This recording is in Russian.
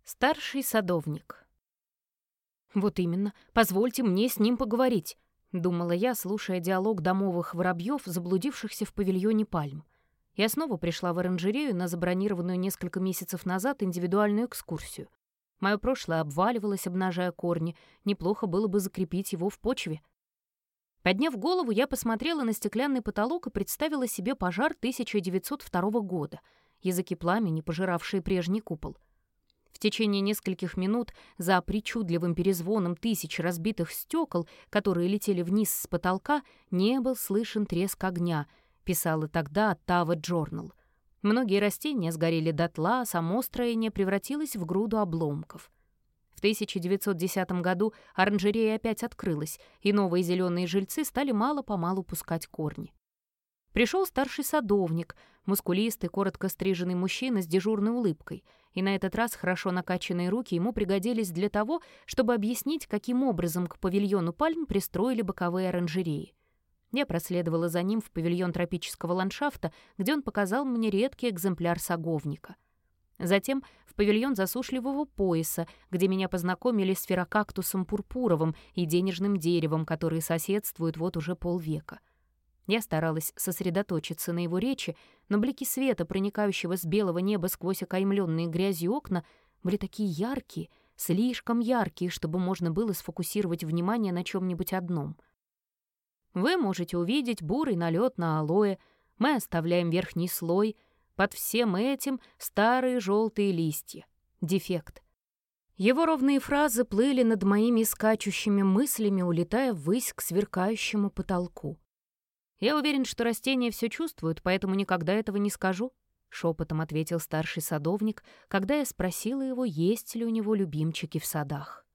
Старший садовник. «Вот именно, позвольте мне с ним поговорить», — думала я, слушая диалог домовых воробьев, заблудившихся в павильоне пальм. Я снова пришла в оранжерею на забронированную несколько месяцев назад индивидуальную экскурсию. Мое прошлое обваливалось, обнажая корни, неплохо было бы закрепить его в почве. Подняв голову, я посмотрела на стеклянный потолок и представила себе пожар 1902 года, языки пламени, пожиравшие прежний купол. В течение нескольких минут за причудливым перезвоном тысяч разбитых стекол, которые летели вниз с потолка, не был слышен треск огня, писала тогда Оттава Джорнал. Многие растения сгорели дотла, а само строение превратилось в груду обломков. В 1910 году оранжерея опять открылась, и новые зеленые жильцы стали мало-помалу пускать корни. Пришел старший садовник, мускулистый, коротко стриженный мужчина с дежурной улыбкой, и на этот раз хорошо накачанные руки ему пригодились для того, чтобы объяснить, каким образом к павильону пальм пристроили боковые оранжереи. Я проследовала за ним в павильон тропического ландшафта, где он показал мне редкий экземпляр саговника. Затем в павильон засушливого пояса, где меня познакомили с ферокактусом пурпуровым и денежным деревом, которые соседствуют вот уже полвека. Я старалась сосредоточиться на его речи, но блики света, проникающего с белого неба сквозь окаймленные грязью окна, были такие яркие, слишком яркие, чтобы можно было сфокусировать внимание на чем-нибудь одном. Вы можете увидеть бурый налет на алоэ, мы оставляем верхний слой, под всем этим старые желтые листья. Дефект. Его ровные фразы плыли над моими скачущими мыслями, улетая ввысь к сверкающему потолку. «Я уверен, что растения все чувствуют, поэтому никогда этого не скажу», — шепотом ответил старший садовник, когда я спросила его, есть ли у него любимчики в садах.